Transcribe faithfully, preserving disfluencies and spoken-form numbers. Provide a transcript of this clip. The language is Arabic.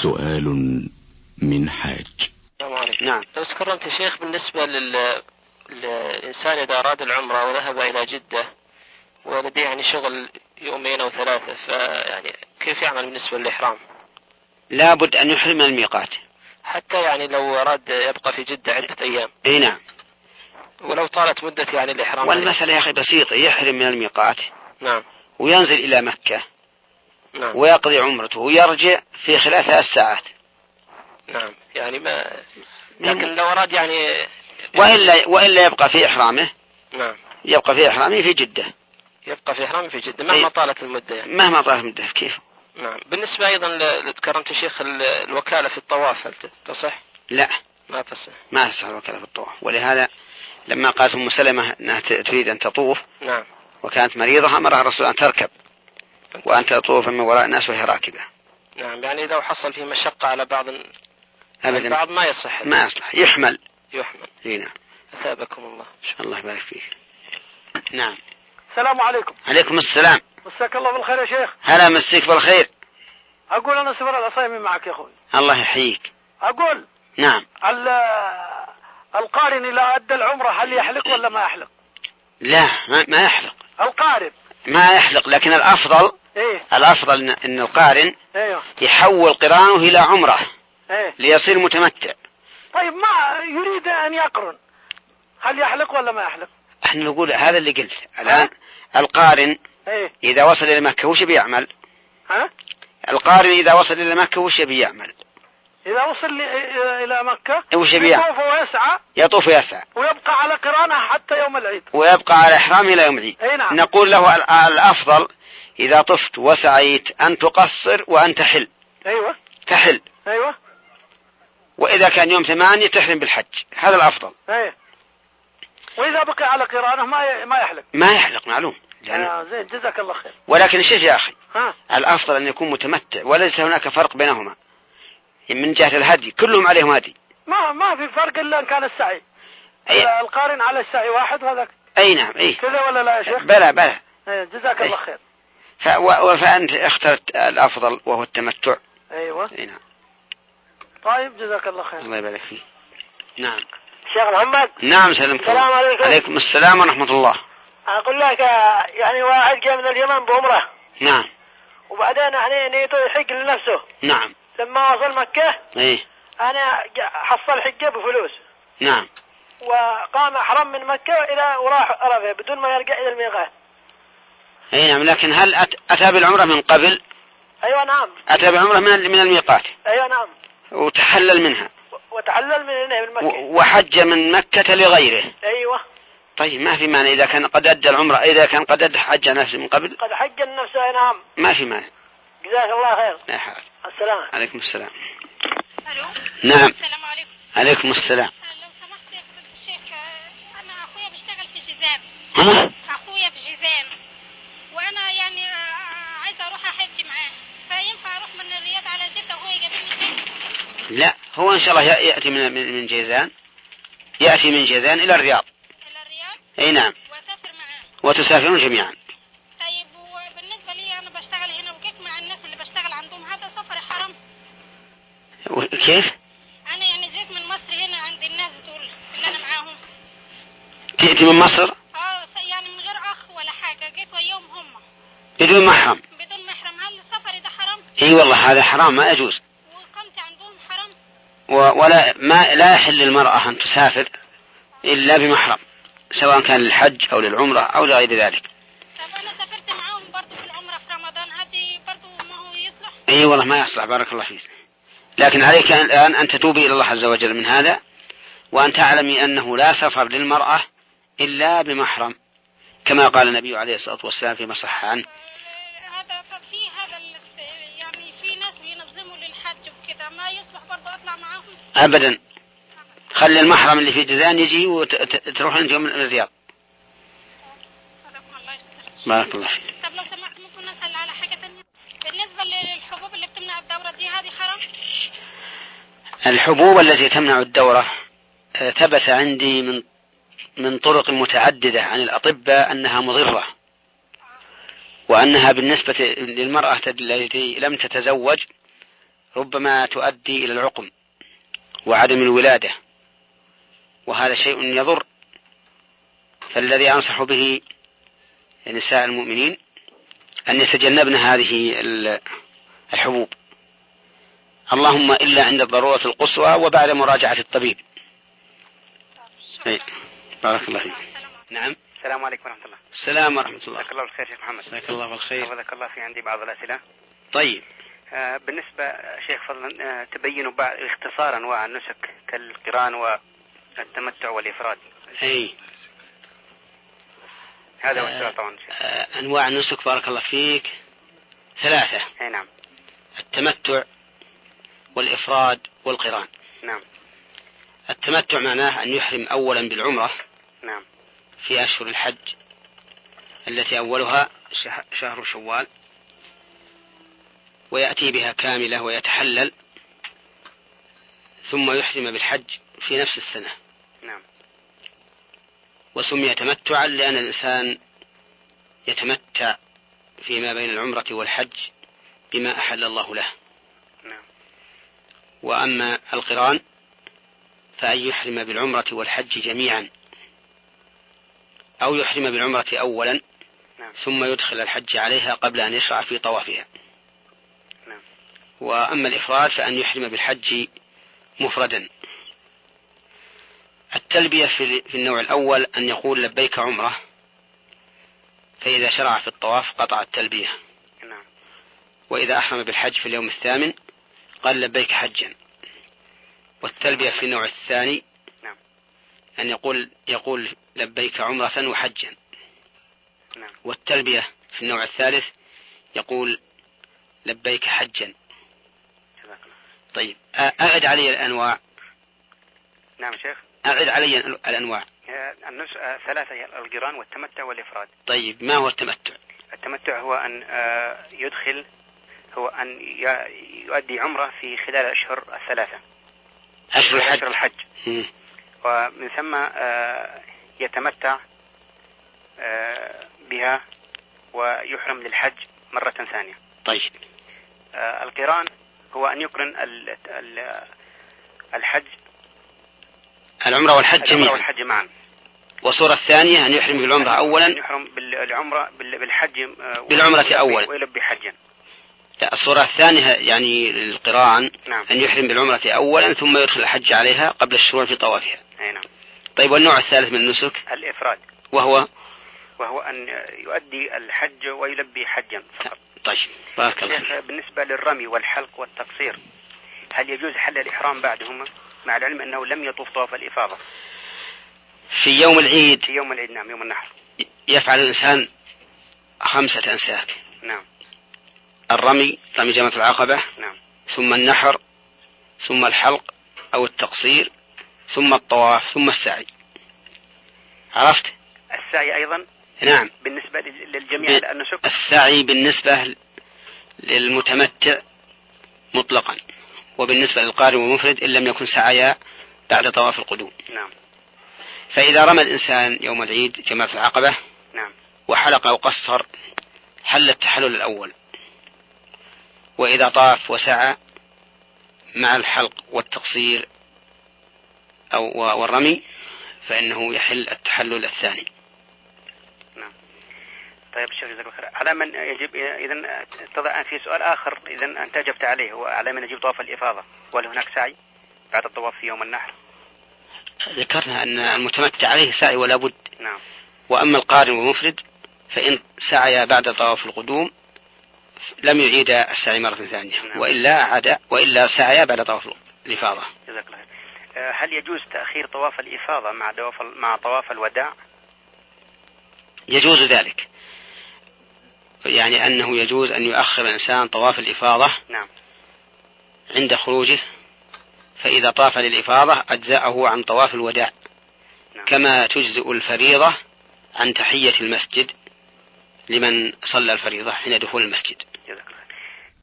سؤال من حاج. نعم. لو تكرمت يا شيخ بالنسبة لل... للإنسان إذا أراد العمرة وذهب إلى جدة ولديه يعني شغل يومين أو ثلاثة، فيعني كيف يعمل بالنسبة للإحرام؟ لابد أن يحرم من الميقات حتى يعني لو أراد يبقى في جدة عدة أيام. أي نعم. ولو طالت مدة يعني الإحرام. والمسألة يا أخي بسيطة، يحرم من الميقات. نعم. وينزل إلى مكة. نعم. ويقضي عمرته ويرجع في خلال ثلاث ساعات. نعم. يعني ما لكن لو أراد يعني وإلا وإلا يبقى في إحرامه. نعم. يبقى في إحرامه في جدة. يبقى في إحرامه في جدة مهما طالت المدة يعني. مهما طالت المدة كيف. نعم. بالنسبة أيضا تكرمت شيخ الوكالة في الطواف هل تصح؟ لا ما تصح. ما تصح الوكالة في الطواف. ولهذا لما قالت أم سلمة أنها تريد أن تطوف. نعم. وكانت مريضة أمرها الرسول أن تركب وأن تطوف من وراء الناس وهي راكبة. نعم. يعني لو حصل فيه مشقة على بعض أبدا بعض ما يصح. ما يصلح يحمل. يحمل. نعم. أثابكم الله. الله يبارك فيك. نعم. السلام عليكم. عليكم السلام. مساك الله بالخير يا شيخ. هلا مسيك بالخير. أقول أنا سفر العصايمي معك يا أخوي. الله يحييك. أقول نعم. القارن إذا أدى العمرة هل يحلق ولا ما يحلق؟ لا ما يحلق. القارن ما يحلق، لكن الأفضل إيه؟ الأفضل إن القارن إيه؟ يحول قرانه إلى عمرة. إيه؟ ليصير متمتع. طيب ما يريد أن يقرن هل يحلق ولا ما يحلق؟ احنا نقول هذا اللي قلت الآن. القارن إيه؟ إذا وصل إلى مكة وش بيعمل؟ ها؟ القارن إذا وصل إلى مكة وش بيعمل؟ إذا وصل إلى مكة وش بيعمل؟ يطوف ويسعى. يطوف ويسعى. ويبقى على قرانه حتى يوم العيد. ويبقى على إحرامه إلى يوم العيد. إيه نعم. نقول له الأفضل إذا طفت وسعيت أن تقصر وأن تحل. أيوة. تحل. أيوة. وإذا كان يوم ثمانية تحرم بالحج، هذا الأفضل. أيه. وإذا بقي على قرانه ما ما يحلق. ما يحلق معلوم. آه زين جزاك الله خير. ولكن الشيخ يا أخي ها؟ الأفضل أن يكون متمتع وليس هناك فرق بينهما من جهة الهدي، كلهم عليهم هدي. ما ما في فرق إلا إن كان السعي. أي... القارن على السعي واحد وهذاك. أي نعم. أي كذا ولا لا يا شيخ؟ بلى بلى. أيه جزاك أي. الله خير. ف... و... فأنت اخترت الأفضل وهو التمتع. أيوة. أي نعم. طيب جزاك الله خير. الله يبارك فيك. نعم. شيخ محمد. نعم سلمك. السلام عليكم. عليكم السلام ورحمة الله. أقول لك يعني واحد جاء من اليمن بعمرة. نعم. وبعدين يعني نيته يحج لنفسه. نعم. لما وصل مكة. ايه. أنا حصل حجة بفلوس. نعم. وقام أحرم من مكة إلى وراح عرفة بدون ما يرجع إلى الميقات. اي نعم. لكن هل أتى بالعمرة من قبل؟ أيوة نعم. أتى بالعمرة من من الميقات. أيوة نعم. وتحلل منها. وتحلل من هنا من مكة. وحج من مكة لغيره. أيوة. طيب ما في مانع إذا كان قد أدى العمرة، إذا كان قد أدى حج نفسه من قبل. قد حج نفسه. نعم. ما في مانع. جزاك الله خير. لا حاجة. السلام. عليكم السلام. ألو. نعم. السلام عليكم. عليكم السلام. لو سمحت يا الشيخ أنا أخويا بيشتغل في جيزان. ها؟ أخويا في جيزان وأنا يعني عايزة أروح أحج معاه، فينفع أروح من الرياض على جدة وهو يقابلني فين؟ لا هو إن شاء الله يأتي من من جيزان، يأتي من جيزان إلى الرياض. إلى الرياض؟ أي نعم. وأسافر معاه. وتسافرون جميعا. طيب وبالنسبة لي أنا بشتغل هنا وجيت مع الناس اللي بشتغل عندهم، هذا سفر حرام؟ كيف؟ أنا يعني جيت من مصر هنا عند الناس دول اللي أنا معاهم. تأتي من مصر؟ اه يعني من غير أخ ولا حاجة، جيت وياهم هم. بدون محرم؟ بدون محرم. هل السفر ده حرام؟ اي والله هذا حرام ما يجوز. وإقامتي عندهم حرام؟ و... ولا ما لا يحل للمرأة أن تسافر إلا بمحرم، سواء كان للحج أو للعمرة أو لغير ذلك. طب أنا سافرت معاهم برضو في العمرة في رمضان، هذه برضو ما هو يصلح؟ اي والله ما يصلح. بارك الله فيك. لكن عليك الآن أن تتوبي إلى الله عز وجل من هذا، وأن تعلمي أنه لا سفر للمرأة إلا بمحرم، كما قال النبي عليه الصلاة والسلام فيما صح عنه. هذا في هذا يعني في ناس بينظموا للحج وكذا، ما يصلح برضو أطلع معاهم؟ أبدا. خلي المحرم اللي في جيزان يجي وتروح أنت من الرياض. بارك الله فيك. طب لو سمحت ممكن نسأل على حاجة ثانية بالنسبة للحبوب اللي بتمنع الدورة دي، هذه حرام؟ الحبوب التي تمنع الدورة ثبت عندي من من طرق متعددة عن الأطباء أنها مضرة، وأنها بالنسبة للمرأة التي لم تتزوج ربما تؤدي إلى العقم وعدم الولادة، وهذا شيء يضر. فالذي أنصح به نساء المؤمنين أن يتجنبن هذه الحبوب، اللهم إلا عند الضرورة القصوى وبعد مراجعة الطبيب. بارك الله فيك. نعم. السلام عليكم ورحمة الله. السلام ورحمة الله. جزاك الله بالخير شيخ محمد. جزاك الله بالخير. حفظك الله. في عندي بعض الأسئلة. طيب. آه بالنسبة شيخ فضلا، آه تبينوا بعض اختصار أنواع النسك كالقران والتمتع والإفراد. أي. هذا هو السؤال طبعا. آه أنواع النسك بارك الله فيك ثلاثة. أي نعم. التمتع والإفراد والقران. نعم. التمتع معناه أن يحرم أولا بالعمرة. نعم. في أشهر الحج التي أولها شهر شوال، ويأتي بها كاملة ويتحلل، ثم يحرم بالحج في نفس السنة. نعم. وسمي تمتعا لأن الإنسان يتمتع فيما بين العمرة والحج بما أحل الله له. نعم. وأما القران فأن يحرم بالعمرة والحج جميعا، أو يحرم بالعمرة أولا. نعم. ثم يدخل الحج عليها قبل أن يشرع في طوافها. نعم. وأما الإفراد فأن يحرم بالحج مفردا. التلبية في النوع الأول أن يقول لبيك عمرة، فإذا شرع في الطواف قطع التلبية. نعم. وإذا أحرم بالحج في اليوم الثامن قال لبيك حجا. والتلبية في النوع الثاني نعم. أن يقول يقول لبيك عمرة وحجا. نعم. والتلبية في النوع الثالث يقول لبيك حجا. طيب أعد علي الأنواع. نعم شيخ. أعد علي الأنواع. النص ثلاثة: القران والتمتع والإفراد. طيب ما هو التمتع؟ التمتع هو أن يدخل هو أن يؤدي عمرة في خلال الأشهر الثلاثة، أشهر الحج, الحج. ومن ثم يتمتع بها ويحرم للحج مرة ثانية. طيب. القران هو أن يقرن الحج العمرة والحج جميعا. والحج معا. والصورة الثانية أن يحرم بالعمرة أولا. أن يحرم بالعمرة بالحج بالعمرة أولا ويلبي حجا. لا، الصورة الثانية يعني القران. نعم. أن يحرم بالعمرة أولا ثم يدخل الحج عليها قبل الشروع في طوافها. أي نعم. طيب والنوع الثالث من النسك؟ الإفراد، وهو وهو أن يؤدي الحج ويلبي حجا فقط. طيب بارك الله. بالنسبة للرمي والحلق والتقصير، هل يجوز حل الإحرام بعدهما مع العلم أنه لم يطوف طواف الإفاضة في يوم العيد؟ في يوم العيد نعم، يوم النحر. يفعل الإنسان خمسة أنساك. نعم. الرمي، رمي جمرة العقبة. نعم. ثم النحر، ثم الحلق أو التقصير، ثم الطواف، ثم السعي. عرفت؟ السعي أيضا. نعم. بالنسبة للجميع ب... النسك. السعي بالنسبة للمتمتع مطلقا، وبالنسبة للقارن والمفرد إن لم يكن سعيا بعد طواف القدوم. نعم. فإذا رمى الإنسان يوم العيد جمرة العقبة. نعم. وحلق أو قصر حل التحلل الأول. وإذا طاف وسعى مع الحلق والتقصير أو والرمي فإنه يحل التحلل الثاني. نعم. طيب الشيخ جزاك الله خير. على من يجب إذن تضع في سؤال آخر إذن أنت أجبت عليه، هو على من يجب طواف الإفاضة، وهل هناك سعي بعد الطواف في يوم النحر؟ ذكرنا أن المتمتع عليه سعي ولا بد. نعم. وأما القارن والمفرد فإن سعي بعد طواف القدوم لم يعيد السعي مرة ثانية. نعم. وإلا عاد وإلا سعي بعد طواف الإفاضة. جزاك الله خير. هل يجوز تأخير طواف الإفاضة مع طواف مع طواف الوداع؟ يجوز ذلك، يعني أنه يجوز أن يؤخر الإنسان طواف الإفاضة. نعم. عند خروجه، فإذا طاف للإفاضة أجزأه عن طواف الوداع. نعم. كما تجزئ الفريضة عن تحية المسجد لمن صلى الفريضة حين دخول المسجد. جزاك الله.